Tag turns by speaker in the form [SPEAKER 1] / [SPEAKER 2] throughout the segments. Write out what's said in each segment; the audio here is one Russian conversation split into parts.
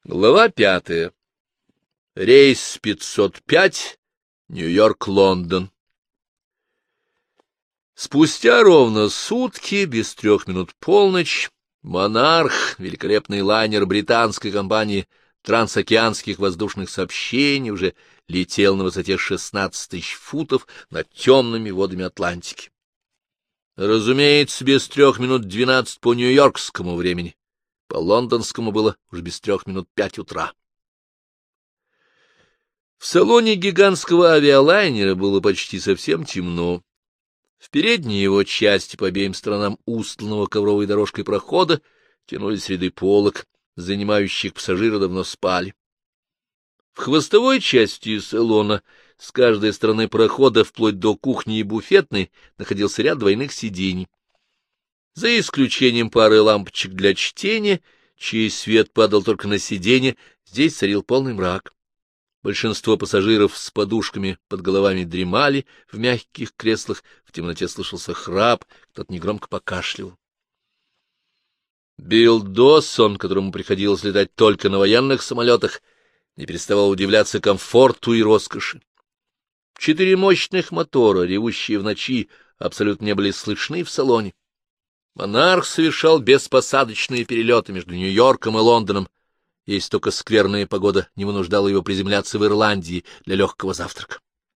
[SPEAKER 1] Глава 5. Рейс 505, Нью-Йорк-Лондон. Спустя ровно сутки, без 3 минут полночь, «Монарх», великолепный лайнер британской компании трансокеанских воздушных сообщений, уже летел на высоте 16 000 футов над темными водами Атлантики. Разумеется, без 3:12 по нью-йоркскому времени. По лондонскому было уже без 3:05 утра. В салоне гигантского авиалайнера было почти совсем темно. В передней его части по обеим сторонам устланного ковровой дорожкой прохода тянулись ряды полок, занимающих пассажира давно спали. В хвостовой части салона с каждой стороны прохода, вплоть до кухни и буфетной, находился ряд двойных сидений. За исключением пары лампочек для чтения, чей свет падал только на сиденье, здесь царил полный мрак. Большинство пассажиров с подушками под головами дремали в мягких креслах, в темноте слышался храп, кто-то негромко покашливал. Билл Доссон, которому приходилось летать только на военных самолетах, не переставал удивляться комфорту и роскоши. 4 мощных мотора, ревущие в ночи, абсолютно не были слышны в салоне. «Монарх» совершал беспосадочные перелеты между Нью-Йорком и Лондоном, если только скверная погода не вынуждала его приземляться в Ирландии для легкого завтрака.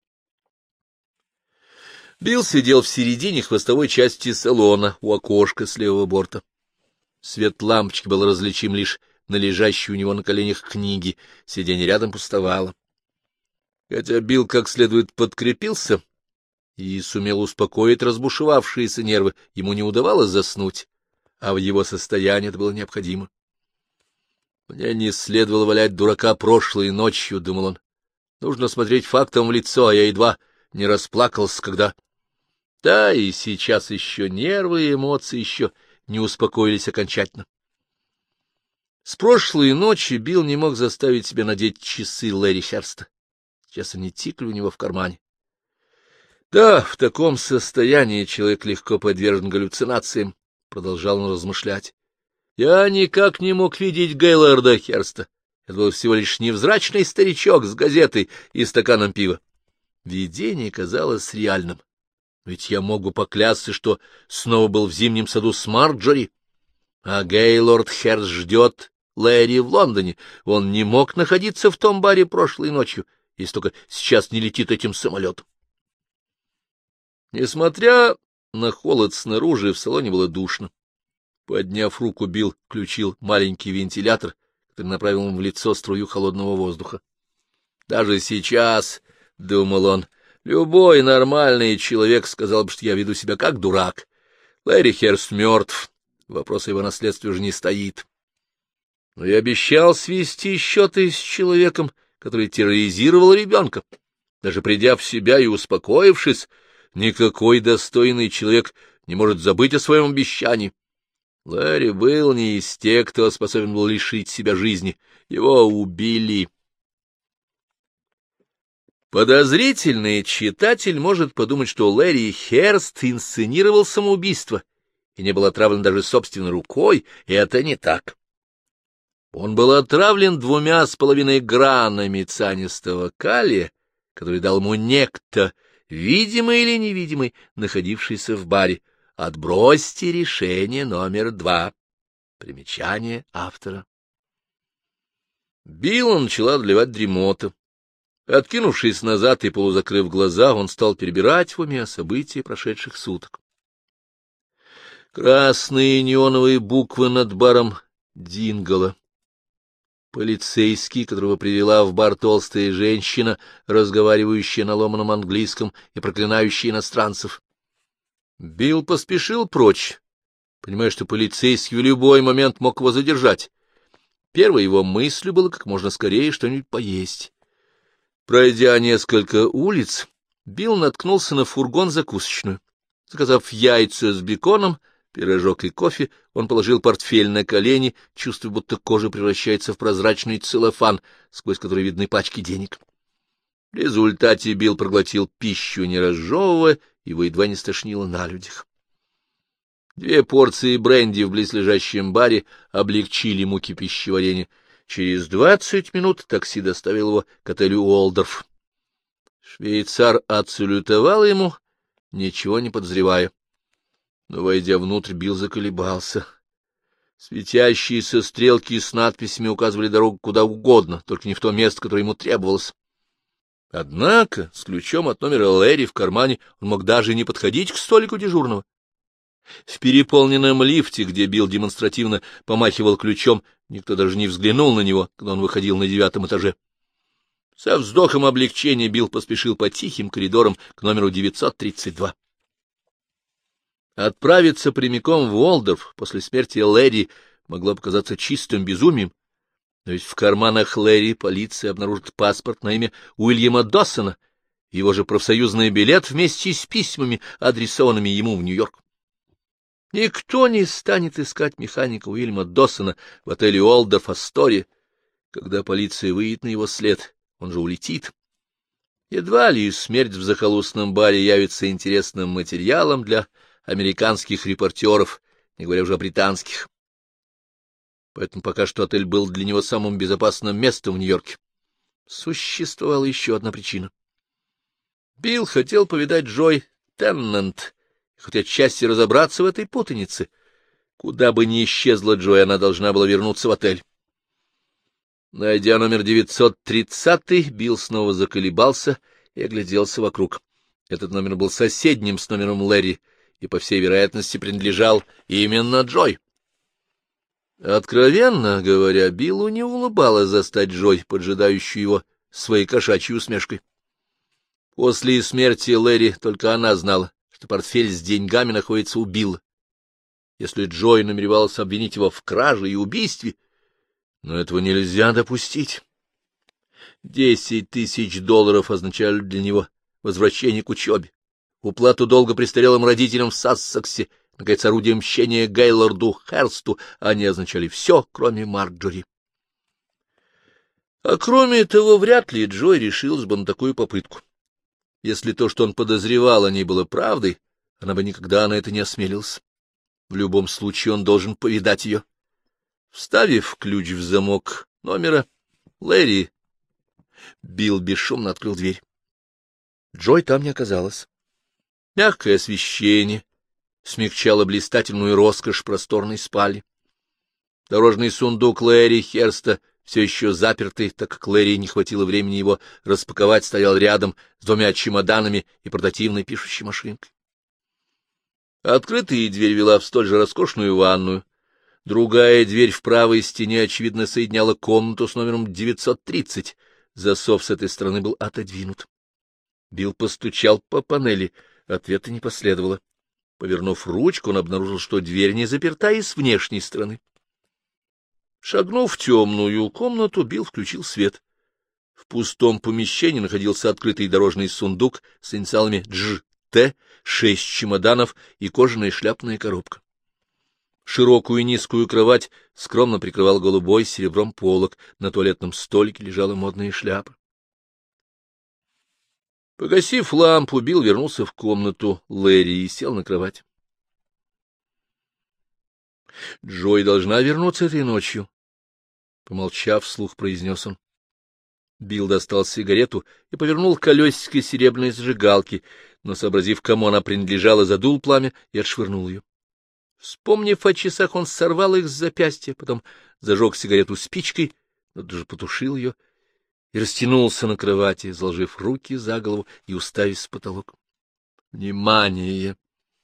[SPEAKER 1] Билл сидел в середине хвостовой части салона, у окошка с левого борта. Свет лампочки был различим лишь на лежащей у него на коленях книги, сиденье рядом пустовало. Хотя Билл как следует подкрепился и сумел успокоить разбушевавшиеся нервы, ему не удавалось заснуть, а в его состоянии это было необходимо. «Мне не следовало валять дурака прошлой ночью», — думал он. «Нужно смотреть фактам в лицо, а я едва не расплакался, когда...» Да, и сейчас еще нервы и эмоции еще не успокоились окончательно. С прошлой ночи Билл не мог заставить себя надеть часы Лэри Херста. Сейчас они тикали у него в кармане. Да, в таком состоянии человек легко подвержен галлюцинациям, — продолжал он размышлять. Я никак не мог видеть Гейлорда Херста. Это был всего лишь невзрачный старичок с газетой и стаканом пива. Видение казалось реальным. Ведь я мог бы поклясться, что снова был в зимнем саду с Марджори. А Гейлорд Херст ждет Лэри в Лондоне. Он не мог находиться в том баре прошлой ночью, если только сейчас не летит этим самолетом. Несмотря на холод снаружи, в салоне было душно. Подняв руку, Билл включил маленький вентилятор, который направил ему в лицо струю холодного воздуха. «Даже сейчас, — думал он, — любой нормальный человек сказал бы, что я веду себя как дурак. Лэри Херст мертв, вопрос о его наследстве уже не стоит. Но я обещал свести счеты с человеком, который терроризировал ребенка. Даже придя в себя и успокоившись, никакой достойный человек не может забыть о своем обещании. Лэри был не из тех, кто способен был лишить себя жизни. Его убили. Подозрительный читатель может подумать, что Лэри Херст инсценировал самоубийство и не был отравлен даже собственной рукой, и это не так. Он был отравлен 2,5 гранами цианистого калия, который дал ему некто, видимый или невидимый, находившийся в баре. Отбросьте решение номер 2. Примечание автора. Билла начала одолевать дремота. Откинувшись назад и полузакрыв глаза, он стал перебирать в уме события прошедших суток. Красные неоновые буквы над баром Дингола. Полицейский, которого привела в бар толстая женщина, разговаривающая на ломаном английском и проклинающая иностранцев. Билл поспешил прочь, понимая, что полицейский в любой момент мог его задержать. Первой его мыслью было как можно скорее что-нибудь поесть. Пройдя несколько улиц, Билл наткнулся на фургон-закусочную. Заказав яйца с беконом, пирожок и кофе, он положил портфель на колени, чувствуя, будто кожа превращается в прозрачный целлофан, сквозь который видны пачки денег. В результате Билл проглотил пищу, не разжевывая, его едва не стошнило на людях. 2 порции бренди в близлежащем баре облегчили муки пищеварения. Через 20 минут такси доставило его к отелю Уолдорф. Швейцар отсалютовал ему, ничего не подозревая. Но, войдя внутрь, Билл заколебался. Светящиеся стрелки с надписями указывали дорогу куда угодно, только не в то место, которое ему требовалось. Однако с ключом от номера Лэри в кармане он мог даже не подходить к столику дежурного. В переполненном лифте, где Билл демонстративно помахивал ключом, никто даже не взглянул на него, когда он выходил на 9-м этаже. Со вздохом облегчения Билл поспешил по тихим коридорам к номеру 932. Отправиться прямиком в Уолдорф после смерти Лэри могло показаться чистым безумием, но ведь в карманах Лэри полиция обнаружит паспорт на имя Уильяма Доссона, его же профсоюзный билет вместе с письмами, адресованными ему в Нью-Йорк. Никто не станет искать механика Уильяма Доссона в отеле Уолдорф Астория. Когда полиция выйдет на его след, он же улетит. Едва ли смерть в захолустном баре явится интересным материалом для американских репортеров, не говоря уже о британских. Поэтому пока что отель был для него самым безопасным местом в Нью-Йорке. Существовала еще одна причина. Билл хотел повидать Джой Теннант, хоть отчасти разобраться в этой путанице. Куда бы ни исчезла Джой, она должна была вернуться в отель. Найдя номер 930, Билл снова заколебался и огляделся вокруг. Этот номер был соседним с номером Лэри и, по всей вероятности, принадлежал именно Джой. Откровенно говоря, Биллу не улыбалось застать Джой, поджидающую его своей кошачьей усмешкой. После смерти Лэри только она знала, что портфель с деньгами находится у Билла. Если Джой намеревалась обвинить его в краже и убийстве, но этого нельзя допустить. $10 000 означали для него возвращение к учебе, уплату долга престарелым родителям в Сассексе, наконец, орудие мщения Гейлорду Херсту. Они означали все, кроме Марджори. А кроме того, вряд ли Джой решилась бы на такую попытку. Если то, что он подозревал о ней, было правдой, она бы никогда на это не осмелилась. В любом случае он должен повидать ее. Вставив ключ в замок номера, Лэри, Билл бесшумно открыл дверь. Джой там не оказалось. Мягкое освещение смягчало блистательную роскошь просторной спальни. Дорожный сундук Лэри Херста, все еще запертый, так как Лэри не хватило времени его распаковать, стоял рядом с 2 чемоданами и портативной пишущей машинкой. Открытая дверь вела в столь же роскошную ванную. Другая дверь в правой стене, очевидно, соединяла комнату с номером 930. Засов с этой стороны был отодвинут. Билл постучал по панели, ответа не последовало. Повернув ручку, он обнаружил, что дверь не заперта и с внешней стороны. Шагнув в темную комнату, Билл включил свет. В пустом помещении находился открытый дорожный сундук с инициалами Дж.Т., 6 чемоданов и кожаная шляпная коробка. Широкую и низкую кровать скромно прикрывал голубой с серебром полог, на туалетном столике лежала модная шляпа. Погасив лампу, Билл вернулся в комнату Лэри и сел на кровать. Джой должна вернуться этой ночью, — помолчав, вслух произнес он. Билл достал сигарету и повернул колесико серебряной зажигалки, но, сообразив, кому она принадлежала, задул пламя и отшвырнул ее. Вспомнив о часах, он сорвал их с запястья, потом зажег сигарету спичкой, но даже потушил ее и растянулся на кровати, заложив руки за голову и уставясь в потолок. Внимание!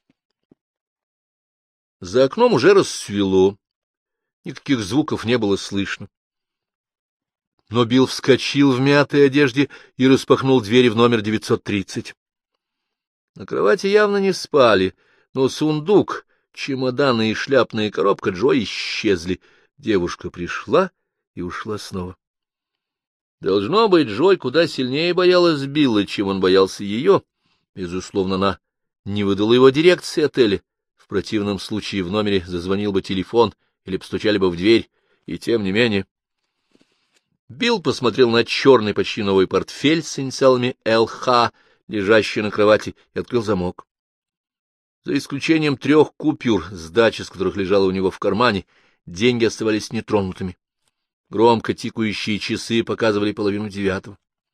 [SPEAKER 1] За окном уже рассвело, никаких звуков не было слышно. Но Билл вскочил в мятой одежде и распахнул двери в номер 930. На кровати явно не спали, но сундук, чемоданы и шляпная коробка Джой исчезли. Девушка пришла и ушла снова. Должно быть, Джой куда сильнее боялась Билла, чем он боялся ее. Безусловно, она не выдала его дирекции отеля. В противном случае в номере зазвонил бы телефон или постучали бы в дверь, и тем не менее. Билл посмотрел на черный, почти новый портфель с инициалами ЛХ, лежащий на кровати, и открыл замок. За исключением 3 купюр, сдача с которых лежала у него в кармане, деньги оставались нетронутыми. Громко тикающие часы показывали 8:30.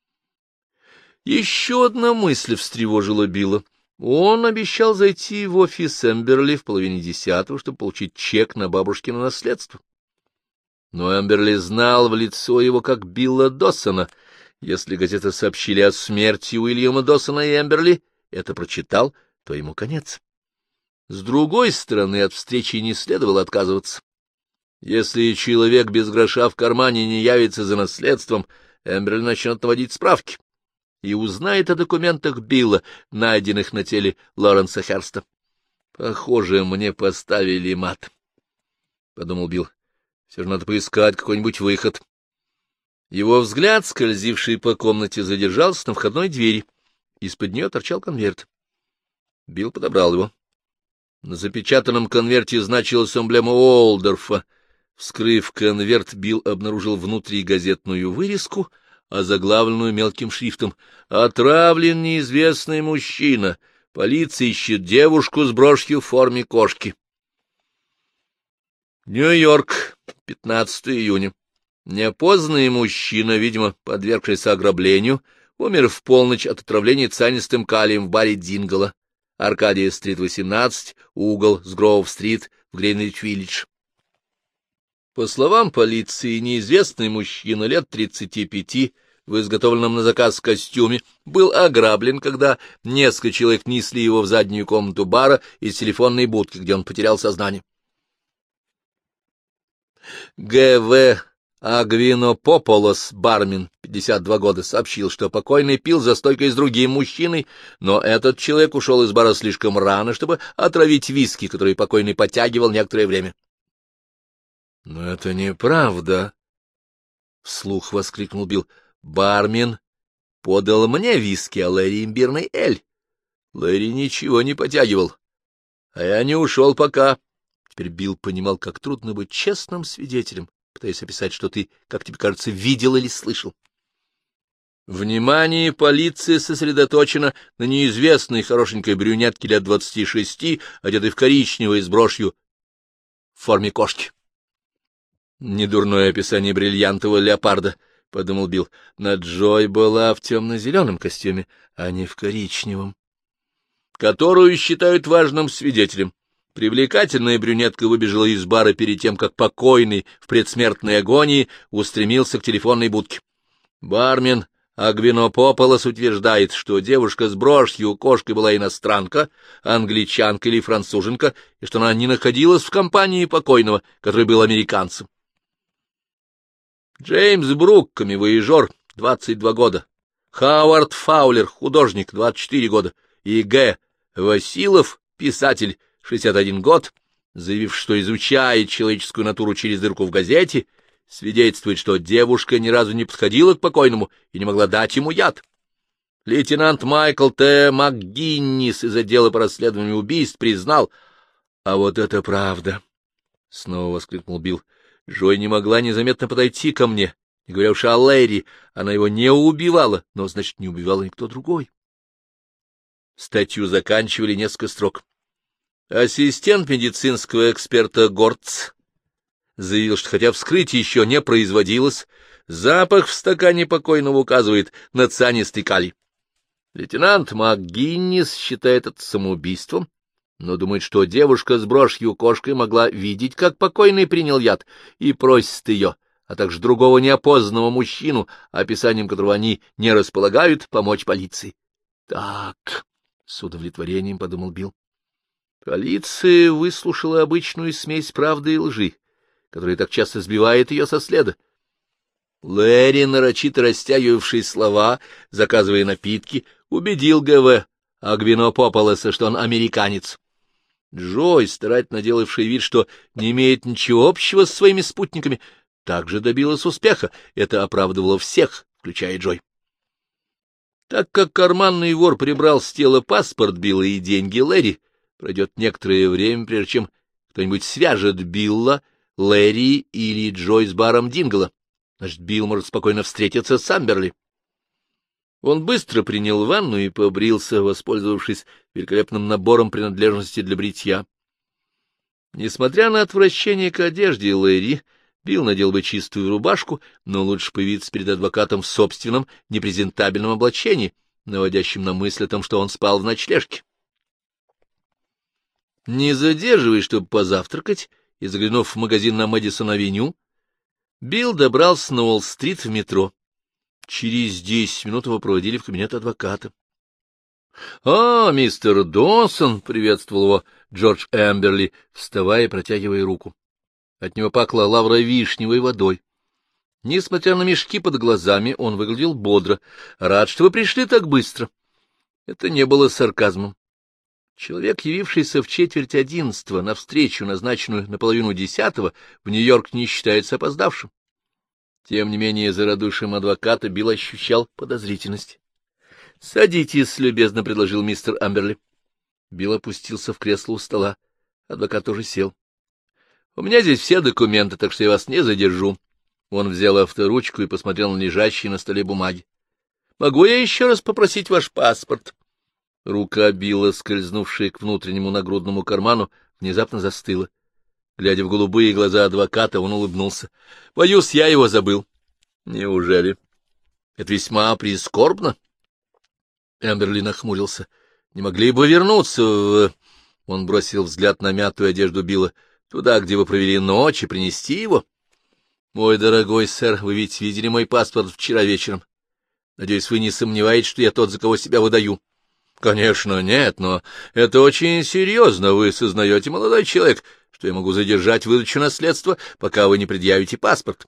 [SPEAKER 1] Еще одна мысль встревожила Билла. Он обещал зайти в офис Эмберли в 9:30, чтобы получить чек на бабушкино наследство. Но Эмберли знал в лицо его как Билла Доссона. Если газеты сообщили о смерти Уильяма Доссона и Эмберли, это прочитал, то ему конец. С другой стороны, от встречи не следовало отказываться. Если человек без гроша в кармане не явится за наследством, Эмберли начнет наводить справки и узнает о документах Билла, найденных на теле Лоренса Херста. «Похоже, мне поставили мат», — подумал Билл. «Все же надо поискать какой-нибудь выход». Его взгляд, скользивший по комнате, задержался на входной двери. Из-под нее торчал конверт. Билл подобрал его. На запечатанном конверте значилась эмблема Уолдорфа. Вскрыв конверт, Билл обнаружил внутри газетную вырезку, озаглавленную мелким шрифтом: «Отравлен неизвестный мужчина. Полиция ищет девушку с брошью в форме кошки». Нью-Йорк, 15 июня. Неопознанный мужчина, видимо, подвергшийся ограблению, умер в полночь от отравления цианистым калием в баре Дингола, Аркадия-стрит, 18, угол с Гроув-стрит в Гринвич-Виллидж. По словам полиции, неизвестный мужчина лет 35 в изготовленном на заказ костюме был ограблен, когда несколько человек несли его в заднюю комнату бара из телефонной будки, где он потерял сознание. Г.В. Агвинопополос, бармен, 52 года, сообщил, что покойный пил за стойкой с другим мужчиной, но этот человек ушел из бара слишком рано, чтобы отравить виски, который покойный подтягивал некоторое время. — Но это неправда! — вслух воскликнул Билл. — Бармен подал мне виски, а Лэри имбирный эль. Лэри ничего не подтягивал, а я не ушел пока. Теперь Билл понимал, как трудно быть честным свидетелем, пытаясь описать, что ты, как тебе кажется, видел или слышал. Внимание полиции сосредоточено на неизвестной хорошенькой брюнетке лет 26, одетой в коричневое с брошью в форме кошки. Недурное описание бриллиантового леопарда, — подумал Билл, — но Джой была в темно-зеленом костюме, а не в коричневом, которую считают важным свидетелем. Привлекательная брюнетка выбежала из бара перед тем, как покойный в предсмертной агонии устремился к телефонной будке. Бармен Агвинопополос утверждает, что девушка с брошью кошкой была иностранка, англичанка или француженка, и что она не находилась в компании покойного, который был американцем. Джеймс Брук, камевояжер, 22 года, Хауард Фаулер, художник, 24 года, и Г. Василов, писатель, 61 год, заявив, что изучает человеческую натуру через дырку в газете, свидетельствует, что девушка ни разу не подходила к покойному и не могла дать ему яд. Лейтенант Майкл Т. МакГиннис из отдела по расследованию убийств признал... — А вот это правда! — снова воскликнул Билл. — Джой не могла незаметно подойти ко мне, не говоря уж о Лэри. Она его не убивала, но, значит, не убивала никто другой. Статью заканчивали несколько строк. Ассистент медицинского эксперта Гортц заявил, что хотя вскрытие еще не производилось, запах в стакане покойного указывает на цианистый калий. Лейтенант МакГиннис считает это самоубийством, но думает, что девушка с брошью кошкой могла видеть, как покойный принял яд, и просит ее, а также другого неопознанного мужчину, описанием которого они не располагают, помочь полиции. — Так, — с удовлетворением подумал Билл. Полиция выслушала обычную смесь правды и лжи, которая так часто сбивает ее со следа. Лэри, нарочито растягивавший слова, заказывая напитки, убедил Г.В. Агвинопополоса, что он американец. Джой, старательно делавший вид, что не имеет ничего общего с своими спутниками, также добилась успеха. Это оправдывало всех, включая Джой. Так как карманный вор прибрал с тела паспорт Билла и деньги Лэри, пройдет некоторое время, прежде чем кто-нибудь свяжет Билла, Лэри или Джой с баром Дингола. Значит, Билл может спокойно встретиться с Амберли. Он быстро принял ванну и побрился, воспользовавшись великолепным набором принадлежностей для бритья. Несмотря на отвращение к одежде Лэри, Билл надел бы чистую рубашку, но лучше появиться перед адвокатом в собственном непрезентабельном облачении, наводящем на мысль о том, что он спал в ночлежке. Не задерживаясь, чтобы позавтракать, и заглянув в магазин на Мэдисон-авеню, Билл добрался на Уолл-стрит в метро. Через 10 минут его проводили в кабинет адвоката. — А, мистер Донсон! — приветствовал его Джордж Эмберли, вставая и протягивая руку. От него пахло лавровишневой водой. Несмотря на мешки под глазами, он выглядел бодро. — Рад, что вы пришли так быстро. Это не было сарказмом. Человек, явившийся в 10:45 на встречу, назначенную на 9:30, в Нью-Йорк не считается опоздавшим. Тем не менее, за радушием адвоката Билл ощущал подозрительность. — Садитесь, — любезно предложил мистер Амберли. Билл опустился в кресло у стола. Адвокат тоже сел. — У меня здесь все документы, так что я вас не задержу. Он взял авторучку и посмотрел на лежащие на столе бумаги. — Могу я еще раз попросить ваш паспорт? Рука Билла, скользнувшая к внутреннему нагрудному карману, внезапно застыла. Глядя в голубые глаза адвоката, он улыбнулся. — Боюсь, я его забыл. — Неужели? — Это весьма прискорбно. Эмберли нахмурился. — Не могли бы вернуться в... Он бросил взгляд на мятую одежду Билла. — Туда, где вы провели ночь, и принести его? — Мой дорогой сэр, вы ведь видели мой паспорт вчера вечером. Надеюсь, вы не сомневаетесь, что я тот, за кого себя выдаю. — Конечно, нет, но это очень серьезно. Вы сознаете, молодой человек, что я могу задержать выдачу наследства, пока вы не предъявите паспорт.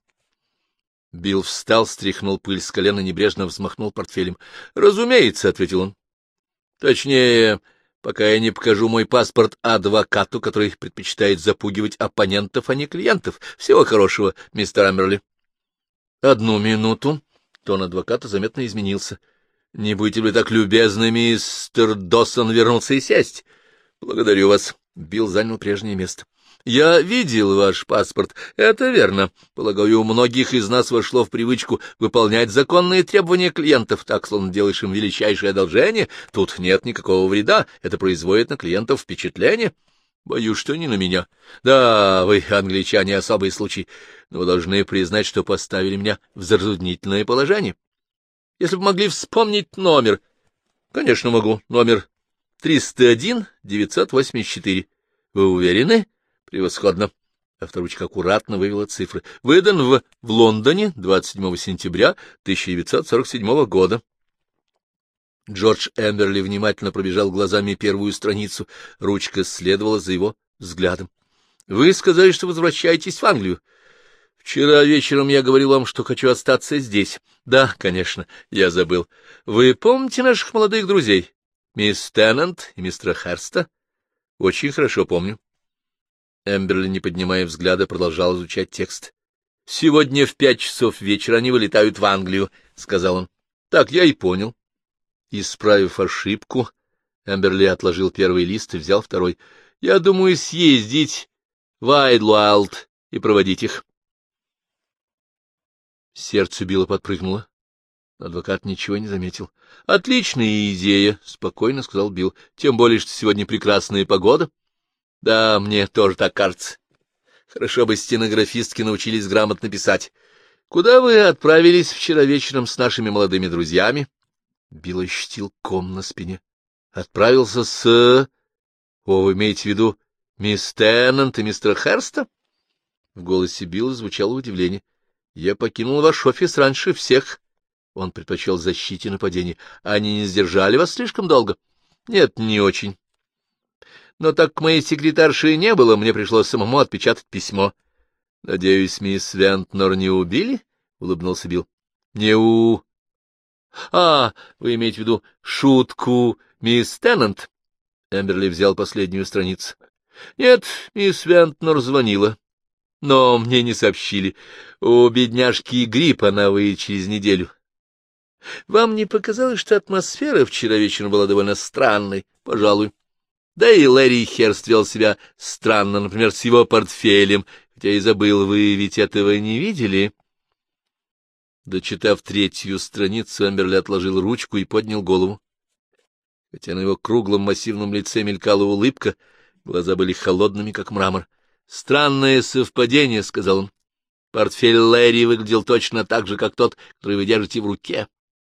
[SPEAKER 1] Билл встал, стряхнул пыль с колена, небрежно взмахнул портфелем. — Разумеется, — ответил он. — Точнее, пока я не покажу мой паспорт адвокату, который предпочитает запугивать оппонентов, а не клиентов. Всего хорошего, мистер Амберли. — Одну минуту. Тон адвоката заметно изменился. — Не будете ли так любезны, мистер Доссон, вернуться и сесть? — Благодарю вас. Билл занял прежнее место. — Я видел ваш паспорт. Это верно. Полагаю, у многих из нас вошло в привычку выполнять законные требования клиентов, так, словно делаешь им величайшее одолжение. Тут нет никакого вреда. Это производит на клиентов впечатление. Боюсь, что не на меня. Да, вы, англичане, особый случай. Но вы должны признать, что поставили меня в затруднительное положение. Если бы могли вспомнить номер. Конечно, могу. Номер 301-984. Вы уверены? Превосходно. Авторучка аккуратно вывела цифры. Выдан в Лондоне 27 сентября 1947 года. Джордж Эмберли внимательно пробежал глазами первую страницу. Ручка следовала за его взглядом. — Вы сказали, что возвращаетесь в Англию. — Вчера вечером я говорил вам, что хочу остаться здесь. — Да, конечно, я забыл. Вы помните наших молодых друзей? Мисс Теннант и мистера Херста? — Очень хорошо помню. Эмберли, не поднимая взгляда, продолжал изучать текст. — Сегодня в 5 часов вечера они вылетают в Англию, — сказал он. — Так я и понял. Исправив ошибку, Эмберли отложил первый лист и взял второй. — Я думаю съездить в Айдлуайлд и проводить их. Сердце Билла подпрыгнуло. Адвокат ничего не заметил. — Отличная идея, — спокойно сказал Билл. — Тем более, что сегодня прекрасная погода. — Да, мне тоже так кажется. Хорошо бы стенографистки научились грамотно писать. — Куда вы отправились вчера вечером с нашими молодыми друзьями? Билл ощутил ком на спине. — Отправился с... О, вы имеете в виду мисс Теннант и мистера Херста? В голосе Билла звучало удивление. — Я покинул ваш офис раньше всех. Он предпочел защите нападения. Они не сдержали вас слишком долго? — Нет, не очень. Но так как моей секретарши не было, мне пришлось самому отпечатать письмо. — Надеюсь, мисс Вентнер не убили? — улыбнулся Билл. — Не у... — А, вы имеете в виду шутку мисс Теннант? Эмберли взял последнюю страницу. — Нет, мисс Вентнер звонила. Но мне не сообщили. У бедняжки грипп, она выйдет через неделю. Вам не показалось, что атмосфера вчера вечером была довольно странной? Пожалуй. Да и Лэри Херст вел себя странно, например, с его портфелем. Хотя и забыл, вы ведь этого не видели? Дочитав 3-ю страницу, Эмберли отложил ручку и поднял голову. Хотя на его круглом массивном лице мелькала улыбка, глаза были холодными, как мрамор. — Странное совпадение, — сказал он. Портфель Лэри выглядел точно так же, как тот, который вы держите в руке.